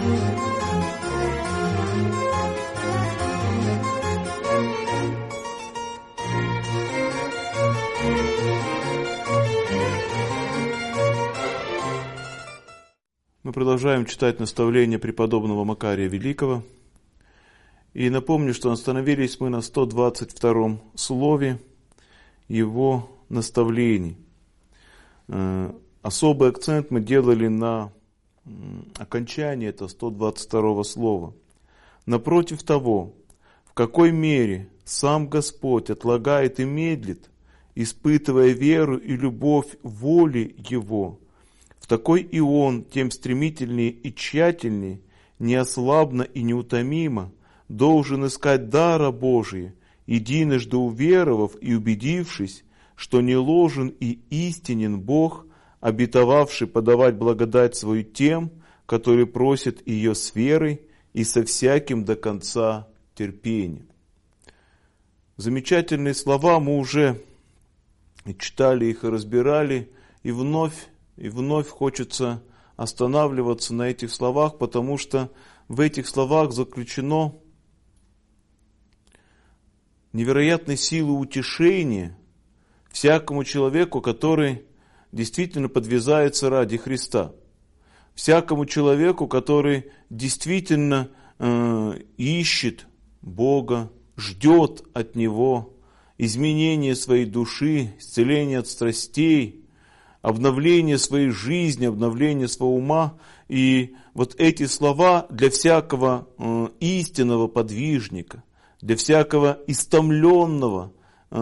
Мы продолжаем читать наставления преподобного Макария Великого. И напомню, что остановились мы на 122 слове его наставлений. Особый акцент мы делали на окончании этого 122 слова. Напротив того, в какой мере сам Господь отлагает и медлит, испытывая веру и любовь воли Его, в такой и Он, тем стремительнее и тщательнее, неослабно и неутомимо, должен искать дара Божия, единожды уверовав и убедившись, что не ложен и истинен Бог, обетовавший подавать благодать свою тем, которые просят ее с верой и со всяким до конца терпением. Замечательные слова, мы уже читали их и разбирали, и вновь хочется останавливаться на этих словах, потому что в этих словах заключено невероятной силы утешения всякому человеку, который действительно подвязается ради Христа. Всякому человеку, который действительно ищет Бога, ждет от Него изменения своей души, исцеления от страстей, обновление своей жизни, обновление своего ума. И вот эти слова для всякого истинного подвижника, для всякого истомленного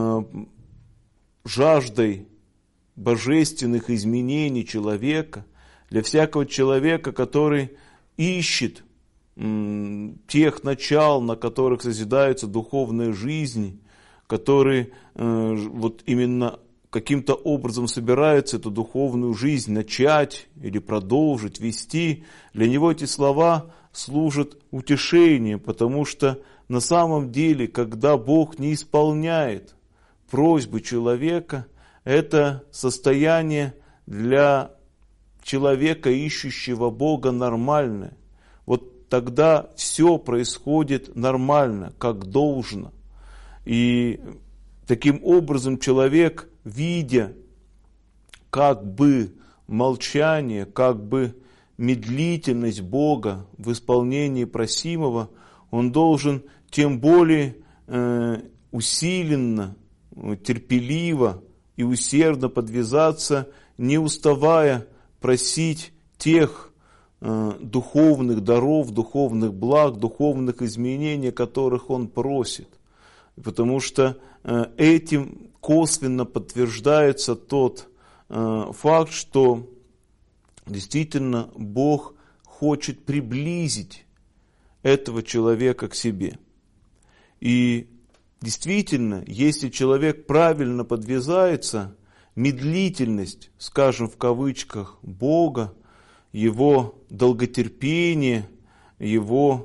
жаждой божественных изменений человека, для всякого человека, который ищет тех начал, на которых созидается духовная жизнь, который вот именно каким-то образом собирается эту духовную жизнь начать или продолжить, вести, для него эти слова служат утешением, потому что на самом деле, когда Бог не исполняет просьбы человека, это состояние для человека, ищущего Бога, нормальное. Вот тогда все происходит нормально, как должно. И таким образом человек, видя как бы молчание, как бы медлительность Бога в исполнении просимого, он должен тем более усиленно, терпеливо и усердно подвязаться, не уставая просить тех духовных даров, духовных благ, духовных изменений, которых он просит. Потому что этим косвенно подтверждается тот факт, что действительно Бог хочет приблизить этого человека к себе. И действительно, если человек правильно подвязается, медлительность, скажем в кавычках, Бога, его долготерпение, его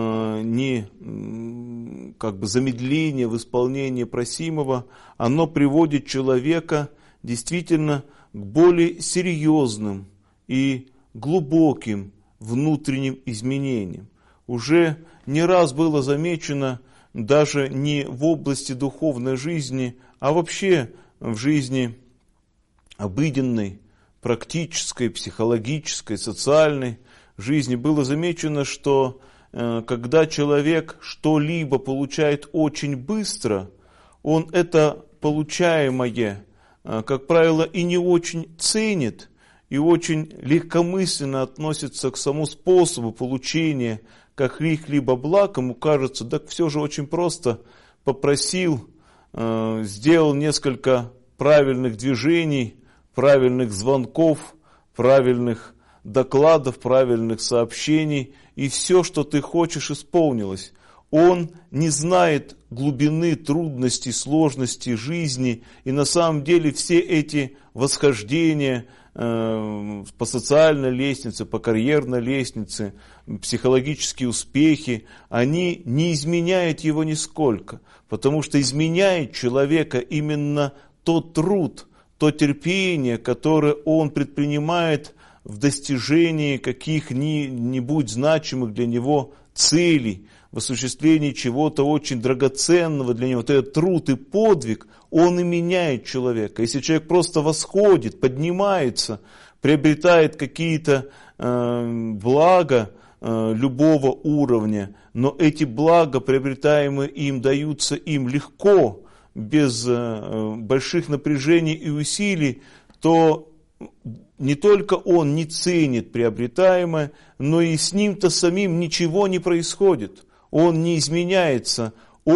замедление в исполнении просимого, оно приводит человека действительно к более серьезным и глубоким внутренним изменениям. Уже не раз было замечено, даже не в области духовной жизни, а вообще в жизни обыденной, практической, психологической, социальной жизни, было замечено, что когда человек что-либо получает очень быстро, он это получаемое, как правило, и не очень ценит, и очень легкомысленно относится к самому способу получения каких-либо благ. Ему кажется, да все же очень просто: попросил, сделал несколько правильных движений, правильных звонков, правильных докладов, правильных сообщений, и все, что ты хочешь, исполнилось. Он не знает глубины трудностей, сложностей жизни, и на самом деле все эти восхождения по социальной лестнице, по карьерной лестнице, психологические успехи, они не изменяют его нисколько, потому что изменяет человека именно тот труд, то терпение, которое он предпринимает в достижении каких-нибудь значимых для него целей, в осуществлении чего-то очень драгоценного для него. Вот этот труд и подвиг, он и меняет человека. Если человек просто восходит, поднимается, приобретает какие-то блага любого уровня, но эти блага, приобретаемые им, даются им легко, без больших напряжений и усилий, то не только он не ценит приобретаемое, но и с ним-то самим ничего не происходит. Он не изменяется,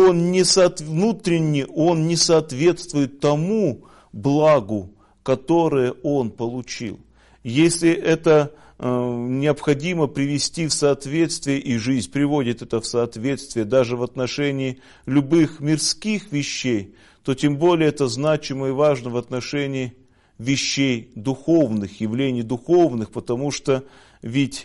внутренне он не соответствует тому благу, которое он получил. Если это необходимо привести в соответствие, и жизнь приводит это в соответствие даже в отношении любых мирских вещей, то тем более это значимо и важно в отношении вещей духовных, явлений духовных, потому что ведь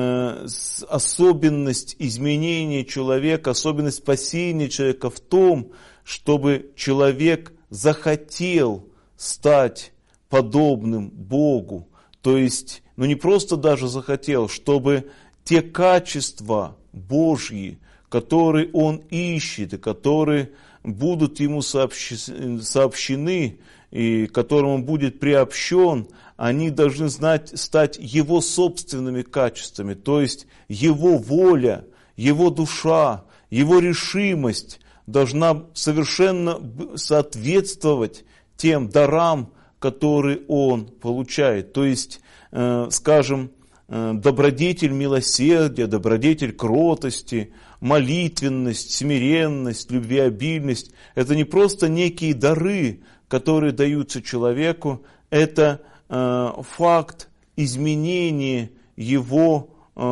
особенность изменения человека, особенность спасения человека в том, чтобы человек захотел стать подобным Богу. То есть, не просто даже захотел, чтобы те качества Божьи, которые он ищет, и которые будут ему сообщены, и которым он будет приобщен, они должны стать его собственными качествами. То есть, его воля, его душа, его решимость должна совершенно соответствовать тем дарам, которые он получает. То есть, скажем, добродетель милосердия, добродетель кротости, молитвенность, смиренность, любвеобильность – это не просто некие дары, которые даются человеку, это факт изменения его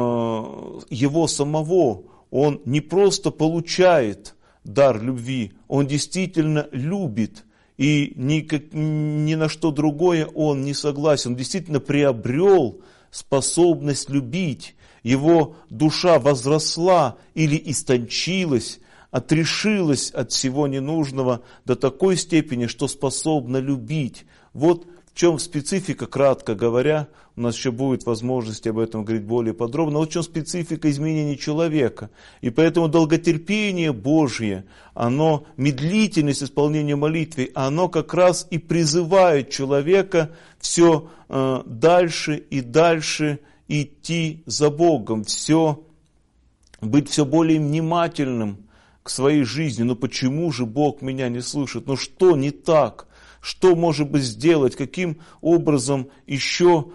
самого. Он не просто получает дар любви, он действительно любит. И ни на что другое он не согласен. Он действительно приобрел способность любить. Его душа возросла или истончилась, отрешилась от всего ненужного до такой степени, что способна любить. Вот в чем специфика, кратко говоря, у нас еще будет возможность об этом говорить более подробно, вот в чем специфика изменения человека. И поэтому долготерпение Божье, медлительность исполнения молитвы, оно как раз и призывает человека все дальше и дальше идти за Богом, быть все более внимательным к своей жизни. Но почему же Бог меня не слышит? Что не так? Что, может быть, сделать? Каким образом еще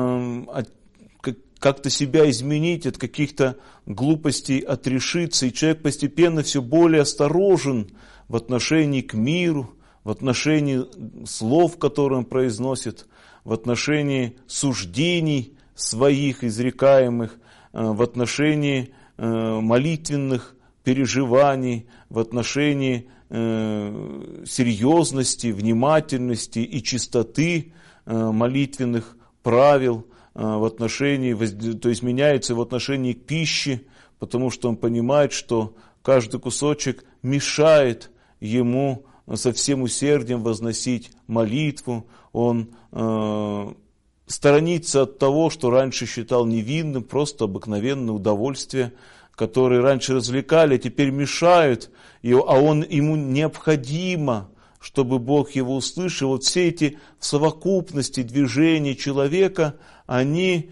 как-то себя изменить, от каких-то глупостей отрешиться? И человек постепенно все более осторожен в отношении к миру, в отношении слов, которые он произносит, в отношении суждений своих изрекаемых, в отношении молитвенных переживаний, в отношении серьезности, внимательности и чистоты молитвенных правил в отношении, то есть меняется в отношении к пище, потому что он понимает, что каждый кусочек мешает ему со всем усердием возносить молитву. Он сторонится от того, что раньше считал невинным, просто обыкновенное удовольствие, которые раньше развлекали, а теперь мешают, ему необходимо, чтобы Бог его услышал. Вот все эти в совокупности движения человека, они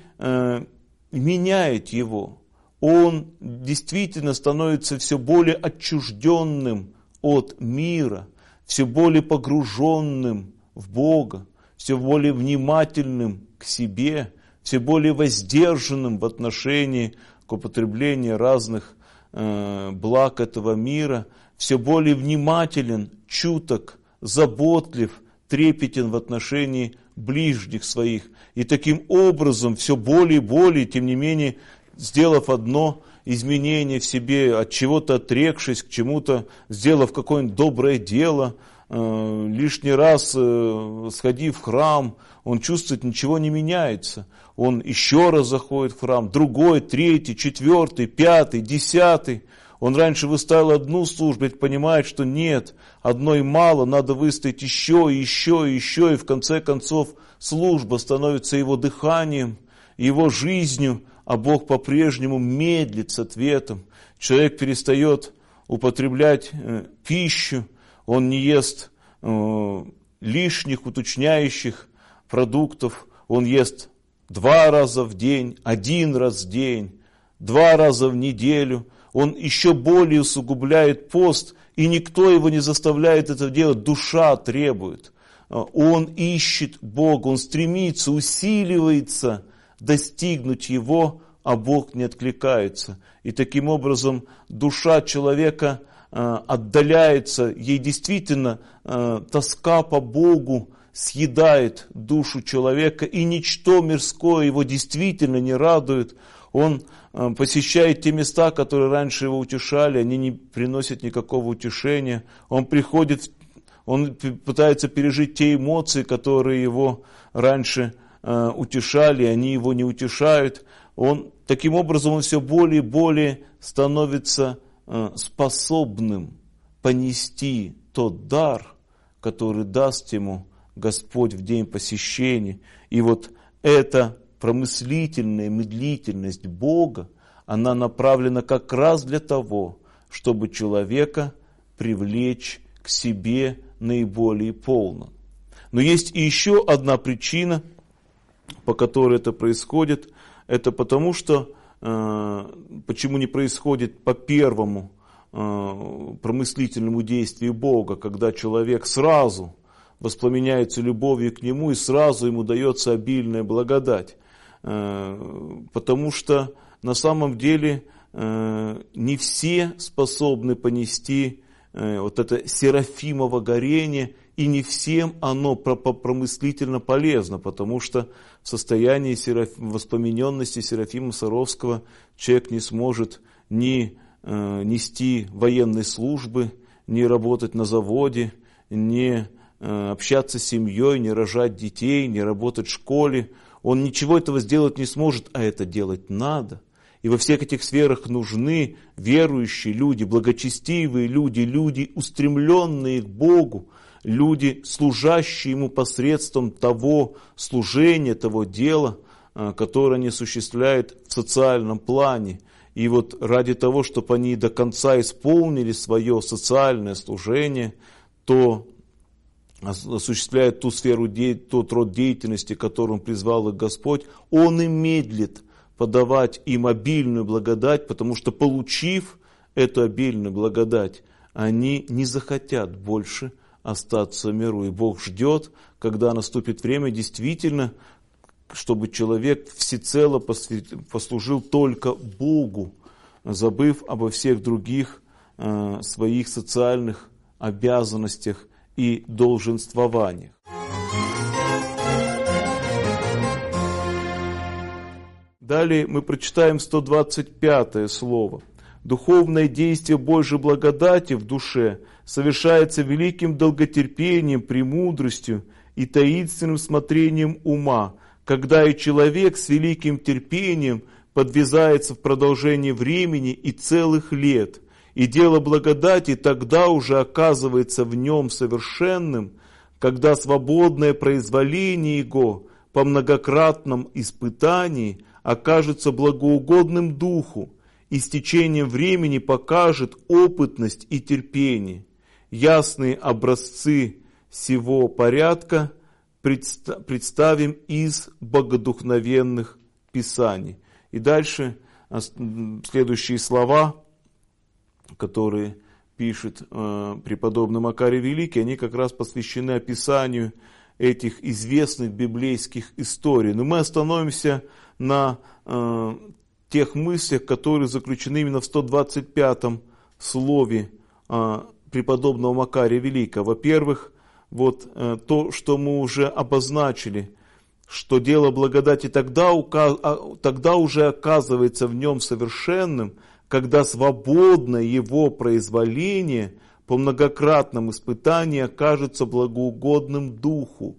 меняют его. Он действительно становится все более отчужденным от мира, все более погруженным в Бога, все более внимательным к себе, все более воздержанным в отношении к употреблению разных благ этого мира, все более внимателен, чуток, заботлив, трепетен в отношении ближних своих. И таким образом все более и более, тем не менее, сделав одно изменение в себе, от чего-то отрекшись, к чему-то, сделав какое-нибудь доброе дело, лишний раз сходив в храм, он чувствует, ничего не меняется. Он еще раз заходит в храм, другой, третий, четвертый, пятый, десятый. Он раньше выставил одну службу, и понимает, что нет, одной мало, надо выставить еще, и в конце концов служба становится его дыханием, его жизнью, а Бог по-прежнему медлит с ответом. Человек перестает употреблять пищу, он не ест лишних уточняющих продуктов, он ест 2 раза в день, 1 раз в день, 2 раза в неделю. Он еще более усугубляет пост, и никто его не заставляет это делать, душа требует. Он ищет Бога, он стремится, усиливается достигнуть Его, а Бог не откликается. И таким образом душа человека отдаляется, ей действительно тоска по Богу съедает душу человека, и ничто мирское его действительно не радует. Он посещает те места, которые раньше его утешали, они не приносят никакого утешения. Он приходит, он пытается пережить те эмоции, которые его раньше утешали, они его не утешают. Таким образом, он все более и более становится способным понести тот дар, который даст ему Господь в день посещения. И вот эта промыслительная медлительность Бога, она направлена как раз для того, чтобы человека привлечь к себе наиболее полно. Но есть и еще одна причина, по которой это происходит. Это потому, что почему не происходит по первому промыслительному действию Бога, когда человек сразу воспламеняется любовью к Нему и сразу ему дается обильная благодать. Потому что на самом деле не все способны понести вот это серафимово горение, и не всем оно промыслительно полезно, потому что в состоянии воспламененности Серафима Саровского человек не сможет ни нести военной службы, ни работать на заводе, ни общаться с семьей, не рожать детей, не работать в школе. Он ничего этого сделать не сможет, а это делать надо. И во всех этих сферах нужны верующие люди, благочестивые люди, люди, устремленные к Богу, люди, служащие Ему посредством того служения, того дела, которое они осуществляют в социальном плане. И вот ради того, чтобы они до конца исполнили свое социальное служение, то осуществляет ту сферу, тот род деятельности, которым призвал их Господь, Он и медлит подавать им обильную благодать, потому что, получив эту обильную благодать, они не захотят больше остаться в миру. И Бог ждет, когда наступит время действительно, чтобы человек всецело послужил только Богу, забыв обо всех других своих социальных обязанностях и долженствованиях. Далее мы прочитаем 125-е слово. Духовное действие Божьей благодати в душе совершается великим долготерпением, премудростью и таинственным смотрением ума, когда и человек с великим терпением подвязается в продолжении времени и целых лет, и дело благодати тогда уже оказывается в нем совершенным, когда свободное произволение его по многократном испытании окажется благоугодным духу, и с течением времени покажет опытность и терпение. Ясные образцы сего порядка представим из богодухновенных писаний. И дальше следующие слова, которые пишет преподобный Макарий Великий, они как раз посвящены описанию этих известных библейских историй. Но мы остановимся на тех мыслях, которые заключены именно в 125-м слове преподобного Макария Великого. Во-первых, вот то, что мы уже обозначили, что дело благодати тогда уже оказывается в нем совершенным, когда свободное его произволение по многократном испытании окажется благоугодным духу.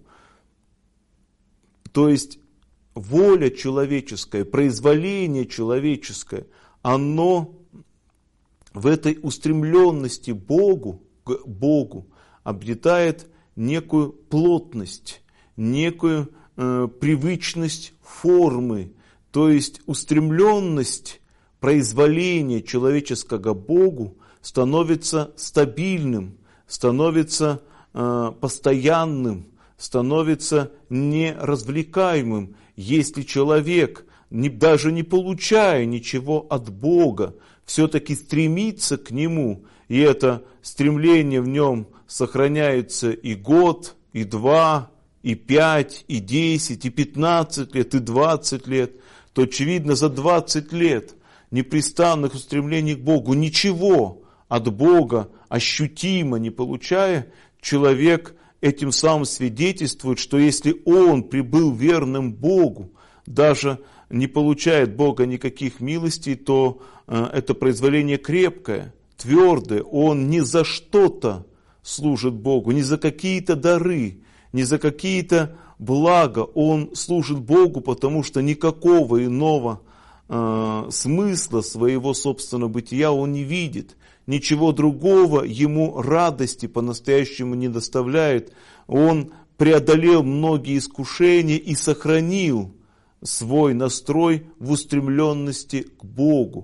То есть воля человеческая, произволение человеческое, оно в этой устремленности к Богу обретает некую плотность, некую привычность формы, То есть устремленность произволения человеческого к Богу становится стабильным, становится постоянным, становится неразвлекаемым, если человек, даже не получая ничего от Бога, все-таки стремится к Нему, и это стремление в нем сохраняется и год, и 2, и 5, и 10, и 15 лет, и 20 лет, то, очевидно, за 20 лет непрестанных устремлений к Богу, ничего от Бога ощутимо не получая, человек этим самым свидетельствует, что если он прибыл верным Богу, даже не получает Бога никаких милостей, то это произволение крепкое, твердое. Он не за что-то служит Богу, не за какие-то дары, не за какие-то блага. Он служит Богу, потому что никакого иного смысла своего собственного бытия он не видит. Ничего другого ему радости по-настоящему не доставляет. Он преодолел многие искушения и сохранил свой настрой в устремленности к Богу.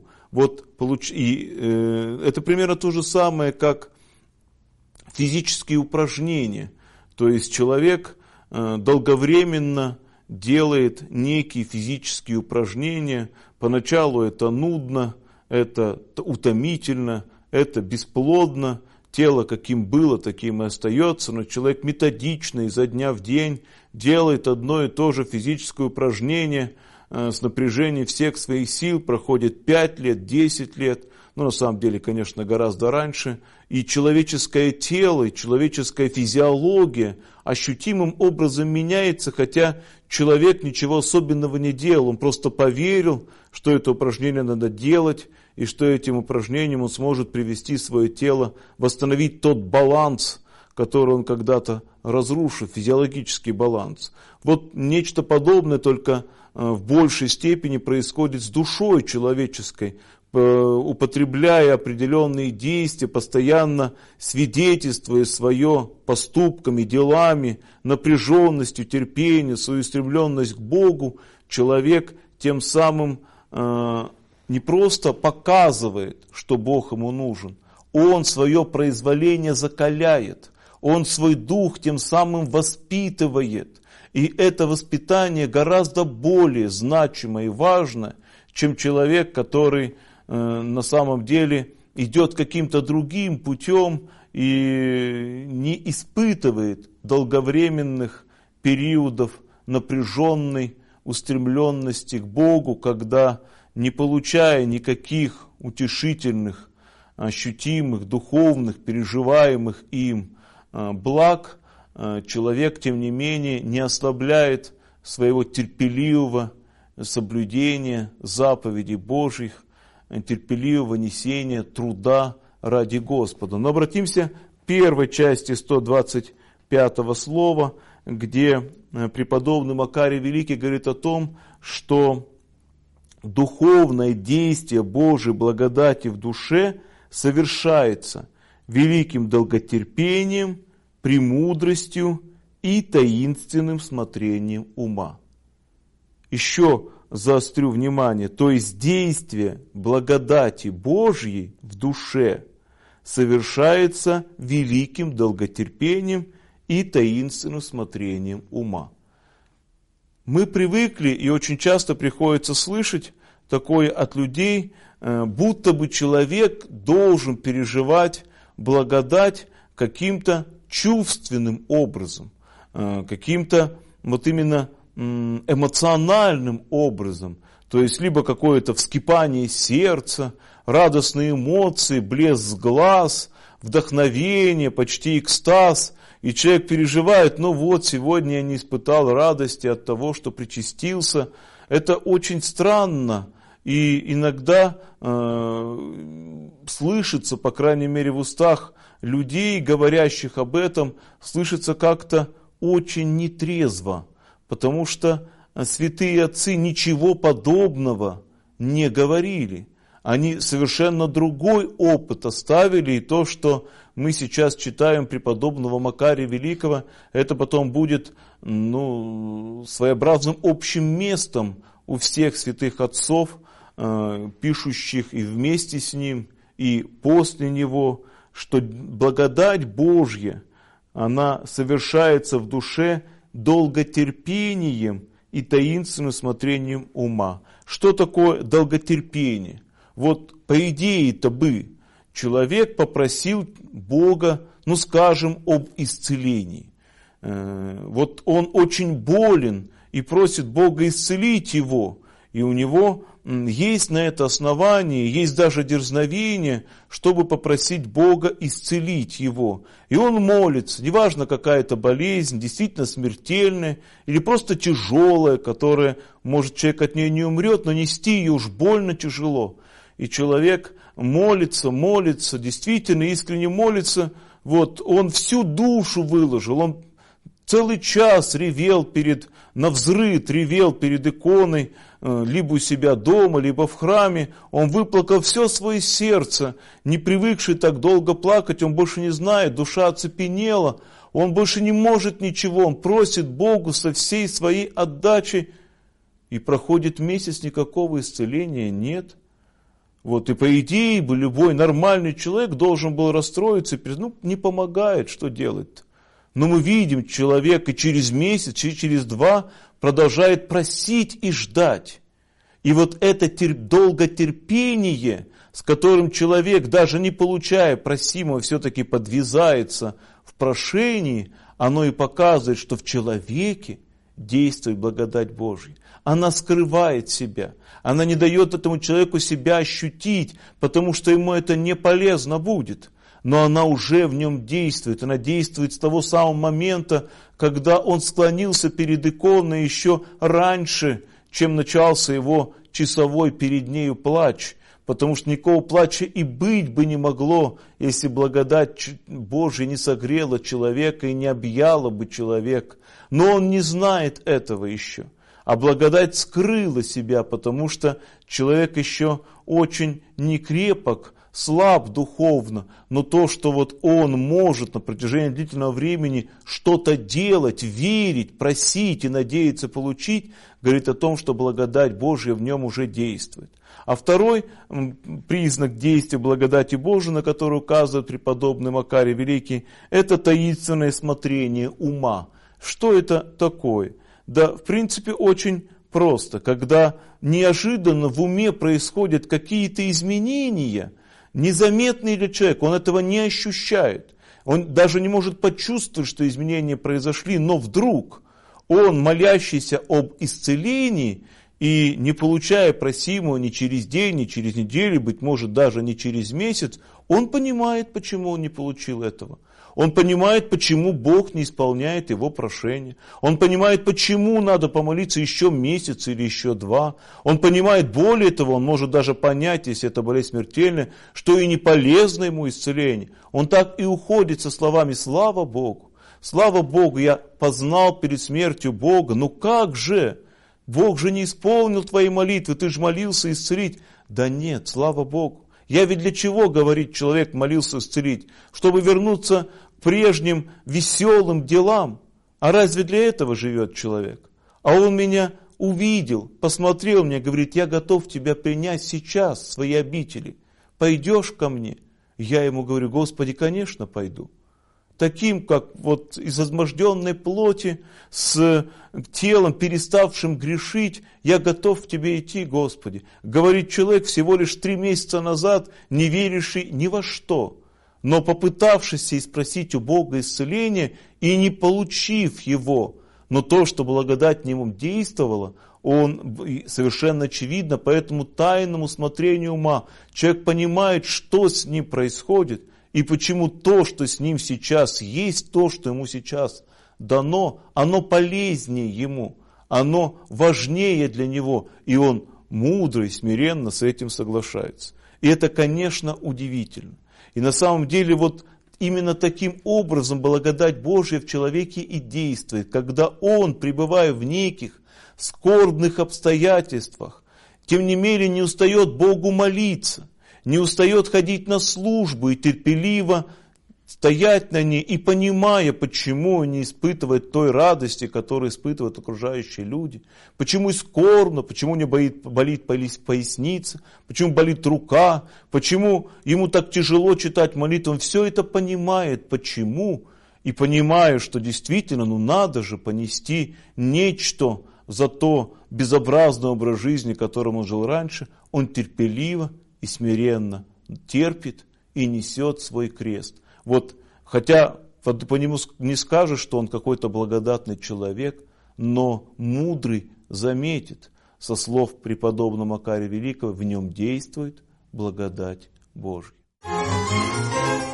Это примерно то же самое, как физические упражнения. То есть человек долговременно делает некие физические упражнения. Поначалу это нудно, это утомительно, это бесплодно. Тело каким было, таким и остается, но человек методично изо дня в день делает одно и то же физическое упражнение с напряжением всех своих сил, проходит 5 лет, 10 лет, на самом деле, конечно, гораздо раньше, и человеческое тело, и человеческая физиология ощутимым образом меняется, хотя человек ничего особенного не делал, он просто поверил, что это упражнение надо делать, и что этим упражнением он сможет привести свое тело, восстановить тот баланс, который он когда-то разрушил, физиологический баланс. Нечто подобное, только в большей степени происходит с душой человеческой, употребляя определенные действия, постоянно свидетельствуя свое поступками, делами, напряженностью, терпением, свою стремленность к Богу, человек тем самым не просто показывает, что Бог ему нужен, он свое произволение закаляет, он свой дух тем самым воспитывает. И это воспитание гораздо более значимо и важно, чем человек, который на самом деле идет каким-то другим путем и не испытывает долговременных периодов напряженной устремленности к Богу, когда, не получая никаких утешительных, ощутимых, духовных, переживаемых им благ, человек, тем не менее, не ослабляет своего терпеливого соблюдения заповедей Божьих, терпеливого несения труда ради Господа. Но обратимся к первой части 125 слова, где преподобный Макарий Великий говорит о том, что духовное действие Божьей благодати в душе совершается великим долготерпением, премудростью и таинственным смотрением ума. Еще заострю внимание, то есть действие благодати Божьей в душе совершается великим долготерпением и таинственным смотрением ума. Мы привыкли, и очень часто приходится слышать такое от людей, будто бы человек должен переживать благодать каким-то чувственным образом, каким-то именно эмоциональным образом. То есть либо какое-то вскипание сердца, радостные эмоции, блеск глаз, вдохновение, почти экстаз. И человек переживает, сегодня я не испытал радости от того, что причастился. Это очень странно. И иногда слышится, по крайней мере в устах людей, говорящих об этом, слышится как-то очень нетрезво. Потому что святые отцы ничего подобного не говорили. Они совершенно другой опыт оставили, и то, что мы сейчас читаем преподобного Макария Великого, это потом будет своеобразным общим местом у всех святых отцов, пишущих и вместе с ним, и после него, что благодать Божья, она совершается в душе долготерпением и таинственным смотрением ума. Что такое долготерпение? Вот по идее-то бы человек попросил Бога, ну скажем, об исцелении. Вот он очень болен и просит Бога исцелить его, и у него есть на это основание, есть даже дерзновение, чтобы попросить Бога исцелить его. И он молится, неважно какая-то болезнь, действительно смертельная или просто тяжелая, которая, может, человек от нее не умрет, но нести ее уж больно тяжело. И человек молится, действительно искренне молится, вот, он всю душу выложил, он целый час ревел навзрыд ревел перед иконой, либо у себя дома, либо в храме. Он выплакал все свое сердце, не привыкший так долго плакать, он больше не знает, душа оцепенела, он больше не может ничего, он просит Богу со всей своей отдачей, и проходит месяц, никакого исцеления нет. Вот, и по идее бы любой нормальный человек должен был расстроиться, не помогает, что делать-то? Но мы видим, человек и через месяц, и через 2 продолжает просить и ждать. И вот это долготерпение, с которым человек, даже не получая просимого, все-таки подвязается в прошении, оно и показывает, что в человеке действует благодать Божья. Она скрывает себя, она не дает этому человеку себя ощутить, потому что ему это не полезно будет. Но она уже в нем действует. Она действует с того самого момента, когда он склонился перед иконой еще раньше, чем начался его часовой перед нею плач. Потому что никакого плача и быть бы не могло, если благодать Божья не согрела человека и не объяла бы человека. Но он не знает этого еще. А благодать скрыла себя, потому что человек еще очень некрепок, слаб духовно, но то, что вот он может на протяжении длительного времени что-то делать, верить, просить и надеяться получить, говорит о том, что благодать Божья в нем уже действует. А второй признак действия благодати Божией, на который указывает преподобный Макарий Великий, это таинственное смотрение ума. Что это такое? Да, в принципе, очень просто. Когда неожиданно в уме происходят какие-то изменения, незаметные для человека, он этого не ощущает. Он даже не может почувствовать, что изменения произошли, но вдруг он, молящийся об исцелении, и не получая просимого ни через день, ни через неделю, быть может даже не через месяц, он понимает, почему он не получил этого. Он понимает, почему Бог не исполняет его прошение. Он понимает, почему надо помолиться еще месяц или еще 2. Он понимает, более того, он может даже понять, если это болезнь смертельная, что и не полезно ему исцеление. Он так и уходит со словами «Слава Богу! Слава Богу, я познал перед смертью Бога, ну как же? Бог же не исполнил твои молитвы, ты же молился исцелить». Да нет, слава Богу. Я ведь для чего, говорит человек, молился исцелить? Чтобы вернуться к прежним веселым делам. А разве для этого живет человек? А он меня увидел, посмотрел мне, говорит, я готов тебя принять сейчас в свои обители. Пойдешь ко мне? Я ему говорю, Господи, конечно, пойду. Таким, как вот из изможденной плоти, с телом, переставшим грешить, я готов к тебе идти, Господи. Говорит человек всего лишь 3 месяца назад, не веривший ни во что, но попытавшийся спросить у Бога исцеления и не получив его. Но то, что благодать в нем действовала, он совершенно очевидно, по этому тайному смотрению ума человек понимает, что с ним происходит, и почему то, что с ним сейчас есть, то, что ему сейчас дано, оно полезнее ему, оно важнее для него, и он мудро и смиренно с этим соглашается. И это, конечно, удивительно. И на самом деле вот именно таким образом благодать Божья в человеке и действует, когда он, пребывая в неких скорбных обстоятельствах, тем не менее не устает Богу молиться, не устает ходить на службу и терпеливо стоять на ней и понимая, почему он не испытывает той радости, которую испытывают окружающие люди, почему скорбно, почему у него болит поясница, почему болит рука, почему ему так тяжело читать молитву, он все это понимает, почему, и понимая, что действительно, надо же понести нечто за то безобразный образ жизни, которым он жил раньше, он терпеливо и смиренно терпит и несет свой крест. Хотя по нему не скажешь, что он какой-то благодатный человек, но мудрый заметит, со слов преподобного Макария Великого, в нем действует благодать Божья.